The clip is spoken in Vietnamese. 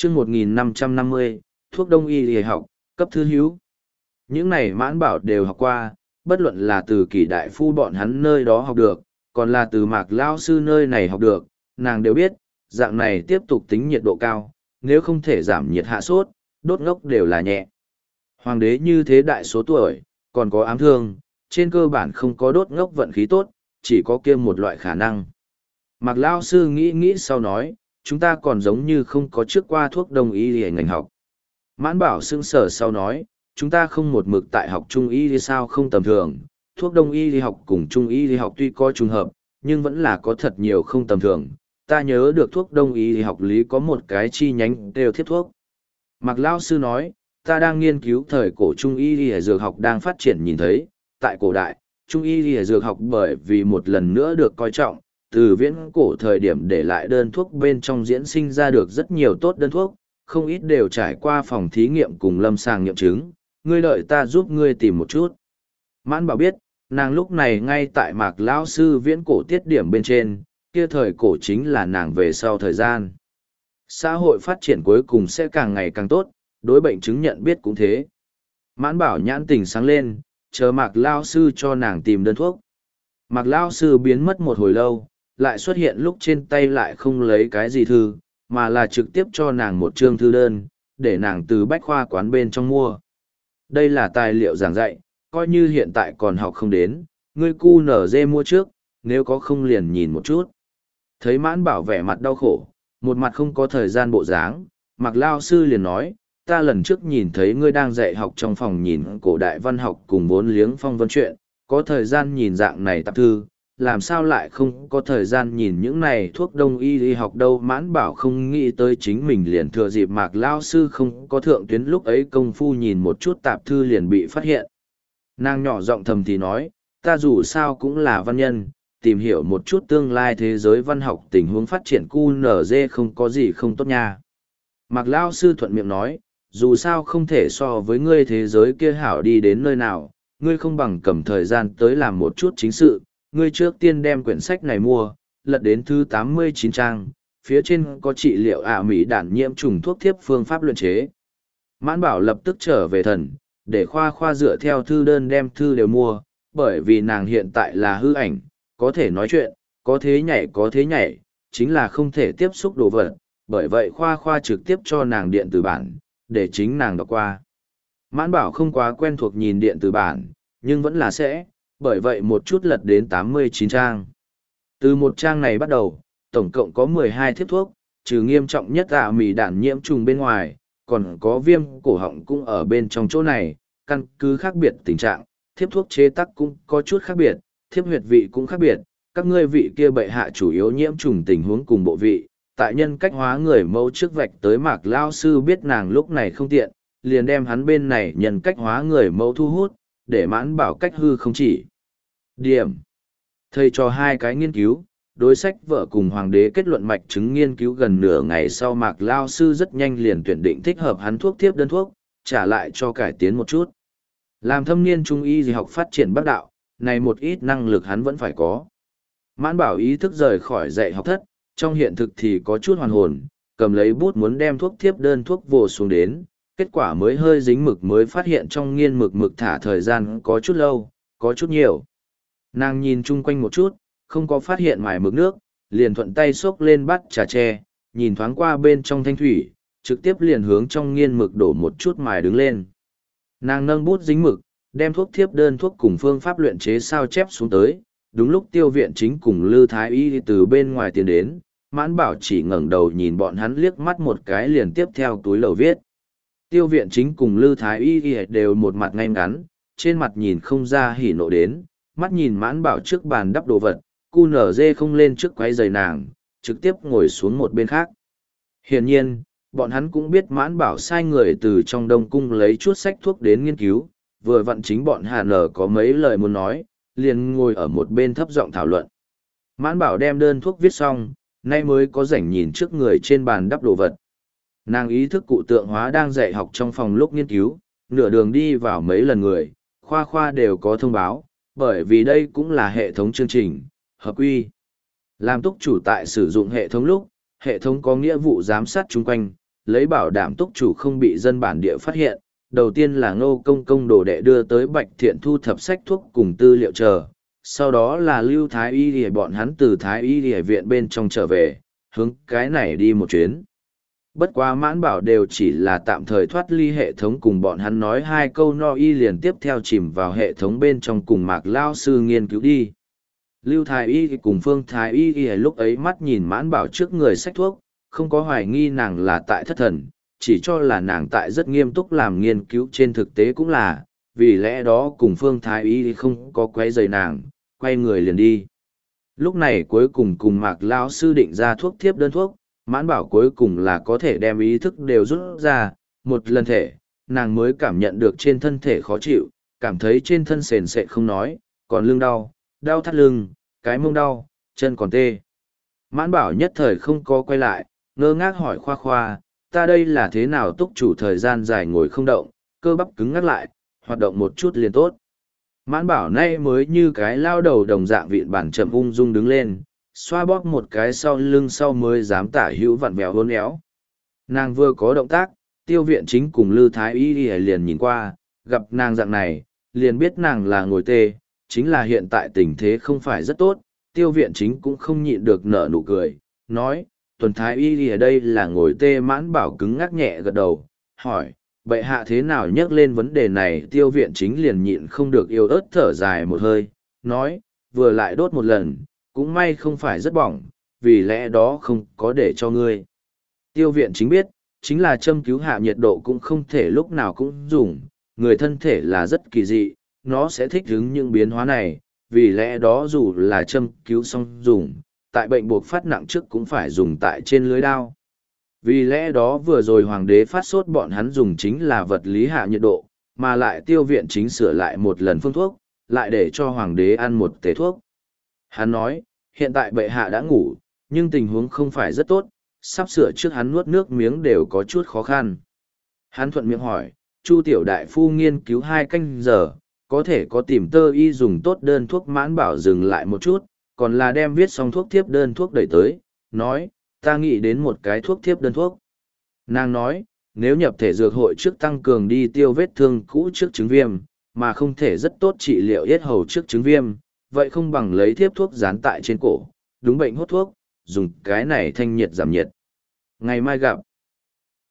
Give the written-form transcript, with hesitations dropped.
chương 1550, thuốc đông y y học, cấp thư hữu. Những này Mãn Bảo đều học qua, bất luận là từ Kỷ đại phu bọn hắn nơi đó học được, còn là từ Mạc Lao sư nơi này học được, nàng đều biết, dạng này tiếp tục tính nhiệt độ cao, nếu không thể giảm nhiệt hạ sốt, đốt ngốc đều là nhẹ. Hoàng đế như thế đại số tuổi, còn có ám thương, trên cơ bản không có đốt ngốc vận khí tốt, chỉ có kia một loại khả năng. Mạc Lao sư nghĩ sau nói, chúng ta còn giống như không có trước qua thuốc đông y để ngành học. Mãn Bảo sững sờ sau nói, chúng ta không một mực tại học trung y thì sao không tầm thường, thuốc đông y đi học cùng trung y đi học tuy có trùng hợp, nhưng vẫn là có thật nhiều không tầm thường. Ta nhớ được thuốc đông y thì học lý có một cái chi nhánh đều thiết thuốc. Mạc Lao sư nói, ta đang nghiên cứu thời cổ trung y y dược học đang phát triển nhìn thấy, tại cổ đại, trung y y dược học bởi vì một lần nữa được coi trọng, từ viễn cổ thời điểm để lại đơn thuốc bên trong diễn sinh ra được rất nhiều tốt đơn thuốc, không ít đều trải qua phòng thí nghiệm cùng lâm sàng nghiệm chứng, ngươi đợi ta giúp ngươi tìm một chút. Mãn Bảo biết, nàng lúc này ngay tại Mạc Lão sư viễn cổ tiết điểm bên trên, kia thời cổ chính là nàng về sau thời gian. Xã hội phát triển cuối cùng sẽ càng ngày càng tốt, đối bệnh chứng nhận biết cũng thế. Mãn Bảo nhãn tình sáng lên, chờ Mạc Lão sư cho nàng tìm đơn thuốc. Mạc Lão sư biến mất một hồi lâu, lại xuất hiện lúc trên tay lại không lấy cái gì thư, mà là trực tiếp cho nàng một chương thư đơn, để nàng từ bách khoa quán bên trong mua. Đây là tài liệu giảng dạy, coi như hiện tại còn học không đến, ngươi cu nở dê mua trước, nếu có không liền nhìn một chút. Thấy Mãn Bảo vẻ mặt đau khổ, một mặt không có thời gian bộ dáng, Mạc Lao sư liền nói, ta lần trước nhìn thấy ngươi đang dạy học trong phòng nhìn cổ đại văn học cùng vốn liếng phong vân chuyện, có thời gian nhìn dạng này tạp thư, làm sao lại không có thời gian nhìn những này thuốc đông y đi học đâu. Mãn Bảo không nghĩ tới chính mình liền thừa dịp Mạc Lao sư không có thượng tuyến lúc ấy công phu nhìn một chút tạp thư liền bị phát hiện. Nàng nhỏ giọng thầm thì nói, ta dù sao cũng là văn nhân, tìm hiểu một chút tương lai thế giới văn học tình huống phát triển QNZ không có gì không tốt nha. Mạc Lao sư thuận miệng nói, dù sao không thể so với ngươi thế giới kia hảo đi đến nơi nào, ngươi không bằng cầm thời gian tới làm một chút chính sự, ngươi trước tiên đem quyển sách này mua, lật đến thứ 89 trang, phía trên có trị liệu Mỹ đản nhiễm trùng thuốc thiếp phương pháp luyện chế. Mãn Bảo lập tức trở về thần, để khoa dựa theo thư đơn đem thư đều mua, bởi vì nàng hiện tại là hư ảnh, có thể nói chuyện, có thế nhảy, chính là không thể tiếp xúc đồ vật, bởi vậy khoa trực tiếp cho nàng điện tử bản, để chính nàng đọc qua. Mãn Bảo không quá quen thuộc nhìn điện tử bản, nhưng vẫn là sẽ, bởi vậy một chút lật đến 89 trang. Từ một trang này bắt đầu, tổng cộng có 12 thiếp thuốc, trừ nghiêm trọng nhất Mỹ đản nhiễm trùng bên ngoài, còn có viêm cổ họng cũng ở bên trong chỗ này, căn cứ khác biệt tình trạng, thiếp thuốc chế tác cũng có chút khác biệt, thiếp huyệt vị cũng khác biệt, các ngươi vị kia bệ hạ chủ yếu nhiễm trùng tình huống cùng bộ vị, tại nhân cách hóa người mẫu trước vạch tới Mạc Lao sư biết nàng lúc này không tiện, liền đem hắn bên này nhân cách hóa người mẫu thu hút, để Mãn Bảo cách hư không chỉ. Điểm. Thầy cho hai cái nghiên cứu, đối sách vợ cùng hoàng đế kết luận mạch chứng nghiên cứu gần nửa ngày sau Mạc Lao sư rất nhanh liền tuyển định thích hợp hắn thuốc tiếp đơn thuốc, trả lại cho cải tiến một chút. Làm thâm niên trung y gì học phát triển bắc đạo, này một ít năng lực hắn vẫn phải có. Mãn Bảo ý thức rời khỏi dạy học thất, trong hiện thực thì có chút hoàn hồn, cầm lấy bút muốn đem thuốc tiếp đơn thuốc vồ xuống đến, kết quả mới hơi dính mực mới phát hiện trong nghiên mực thả thời gian có chút lâu, có chút nhiều. Nàng nhìn chung quanh một chút, không có phát hiện mài mực nước, liền thuận tay xốc lên bát trà tre, nhìn thoáng qua bên trong thanh thủy, trực tiếp liền hướng trong nghiên mực đổ một chút mài đứng lên. Nàng nâng bút dính mực, đem thuốc thiếp đơn thuốc cùng phương pháp luyện chế sao chép xuống tới, đúng lúc Tiêu Viện Chính cùng Lư Thái Y từ bên ngoài tiến đến, Mãn Bảo chỉ ngẩng đầu nhìn bọn hắn liếc mắt một cái liền tiếp theo túi lầu viết. Tiêu Viện Chính cùng Lư Thái Y đều một mặt ngay ngắn, trên mặt nhìn không ra hỉ nộ đến, mắt nhìn Mãn Bảo trước bàn đắp đồ vật, QNZ không lên trước quấy giày nàng, trực tiếp ngồi xuống một bên khác. Hiển nhiên, bọn hắn cũng biết Mãn Bảo sai người từ trong Đông Cung lấy chút sách thuốc đến nghiên cứu, vừa vặn chính bọn Hà Nở có mấy lời muốn nói, liền ngồi ở một bên thấp giọng thảo luận. Mãn Bảo đem đơn thuốc viết xong, nay mới có rảnh nhìn trước người trên bàn đắp đồ vật. Nàng ý thức cụ tượng hóa đang dạy học trong phòng lúc nghiên cứu, nửa đường đi vào mấy lần người, khoa đều có thông báo, bởi vì đây cũng là hệ thống chương trình, hợp quy. Làm túc chủ tại sử dụng hệ thống lúc, hệ thống có nghĩa vụ giám sát chung quanh, lấy bảo đảm túc chủ không bị dân bản địa phát hiện. Đầu tiên là Ngô Công Công đồ đệ đưa tới Bạch Thiện thu thập sách thuốc cùng tư liệu chờ, sau đó là Lưu Thái Y để bọn hắn từ Thái Y để viện bên trong trở về, hướng cái này đi một chuyến. Bất quá Mãn Bảo đều chỉ là tạm thời thoát ly hệ thống, cùng bọn hắn nói hai câu no y liền tiếp theo chìm vào hệ thống bên trong cùng Mạc Lao sư nghiên cứu đi. Lưu Thái Y cùng Phương Thái Y lúc ấy mắt nhìn Mãn Bảo trước người sách thuốc, không có hoài nghi nàng là tại thất thần, chỉ cho là nàng tại rất nghiêm túc làm nghiên cứu, trên thực tế cũng là, vì lẽ đó cùng Phương Thái Y không có quấy rầy nàng, quay người liền đi. Lúc này cuối cùng cùng Mạc Lao sư định ra thuốc thiếp đơn thuốc, Mãn Bảo cuối cùng là có thể đem ý thức đều rút ra, một lần thể, nàng mới cảm nhận được trên thân thể khó chịu, cảm thấy trên thân sền sệt không nói, còn lưng đau, đau thắt lưng, cái mông đau, chân còn tê. Mãn Bảo nhất thời không có quay lại, ngơ ngác hỏi Khoa Khoa, ta đây là thế nào túc chủ thời gian dài ngồi không động, cơ bắp cứng ngắt lại, hoạt động một chút liền tốt. Mãn Bảo nay mới như cái lao đầu đồng dạng vịn bản chậm ung dung đứng lên, xoa bóp một cái sau lưng sau mới dám tả hữu vặn vẹo hôn éo. Nàng vừa có động tác, Tiêu Viện Chính cùng Lư Thái Y liền nhìn qua, gặp nàng dạng này, liền biết nàng là ngồi tê, chính là hiện tại tình thế không phải rất tốt. Tiêu Viện Chính cũng không nhịn được nở nụ cười, nói, Tuần Thái Y ở đây là ngồi tê. Mãn Bảo cứng ngắc nhẹ gật đầu, hỏi, bệ hạ thế nào nhắc lên vấn đề này? Tiêu Viện Chính liền nhịn không được yêu ớt thở dài một hơi, nói, vừa lại đốt một lần, cũng may không phải rất bỏng, vì lẽ đó không có để cho ngươi. Tiêu Viện Chính biết, chính là châm cứu hạ nhiệt độ cũng không thể lúc nào cũng dùng, người thân thể là rất kỳ dị, nó sẽ thích ứng những biến hóa này, vì lẽ đó dù là châm cứu xong dùng, tại bệnh buộc phát nặng trước cũng phải dùng tại trên lưới đao. Vì lẽ đó vừa rồi hoàng đế phát sốt bọn hắn dùng chính là vật lý hạ nhiệt độ, mà lại Tiêu Viện Chính sửa lại một lần phương thuốc, lại để cho hoàng đế ăn một tể thuốc. Hắn nói, hiện tại bệ hạ đã ngủ, nhưng tình huống không phải rất tốt, sắp sửa trước hắn nuốt nước miếng đều có chút khó khăn. Hắn thuận miệng hỏi, Chu tiểu đại phu nghiên cứu 2 canh giờ, có thể có tìm tơ y dùng tốt đơn thuốc? Mãn Bảo dừng lại một chút, còn là đem viết xong thuốc thiếp đơn thuốc đẩy tới, nói, ta nghĩ đến một cái thuốc thiếp đơn thuốc. Nàng nói, nếu nhập thể dược hội trước tăng cường đi tiêu vết thương cũ trước chứng viêm, mà không thể rất tốt trị liệu yết hầu trước chứng viêm, vậy không bằng lấy thiếp thuốc dán tại trên cổ, đúng bệnh hốt thuốc, dùng cái này thanh nhiệt giảm nhiệt. Ngày mai gặp.